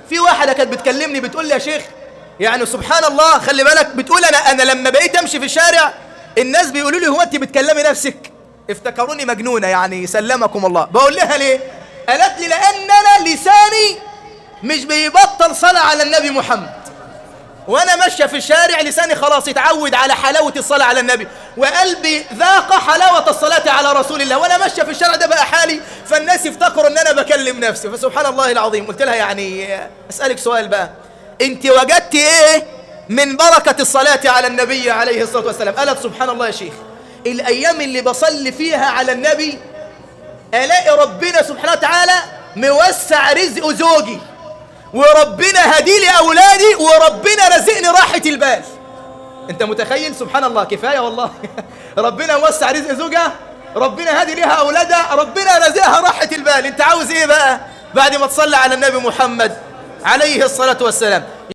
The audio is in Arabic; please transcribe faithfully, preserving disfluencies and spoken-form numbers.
في واحدة كانت بتكلمني بتقول لي يا شيخ يعني سبحان الله، خلي بالك، بتقول أنا أنا لما بقيت أمشي في الشارع الناس بيقولوا لي هو أنت بتكلمي نفسك؟ افتكروني مجنونة يعني، سلمكم الله. بقول لها ليه؟ قالت لي لأن أنا لساني مش بيبطل صلاة على النبي محمد، وأنا ماشية في الشارع لساني خلاص يتعود على حلاوة الصلاة على النبي، وقلبي ذاق حلاوة الصلاة على رسول الله، وأنا ماشية في الشارع ده بقى حالي، فالناس يفتكروا أن أنا بكلم نفسي. فسبحان الله العظيم. قلت لها يعني أسألك سؤال بقى، أنت وجدت إيه من بركة الصلاة على النبي عليه الصلاة والسلام؟ قالت سبحان الله يا شيخ، الأيام اللي بصلي فيها على النبي ألاقي ربنا سبحانه وتعالى موسع رزق زوجي، وربنا هديلي أولادي، وربنا رزقني راحة البال. أنت متخيل؟ سبحان الله، كفاية والله. ربنا موسع رزق زوجها، ربنا هدي لها أولادها، ربنا رزقها راحة البال. أنت عاوز إيه بقى بعد ما تصلي على النبي محمد عليه الصلاة والسلام؟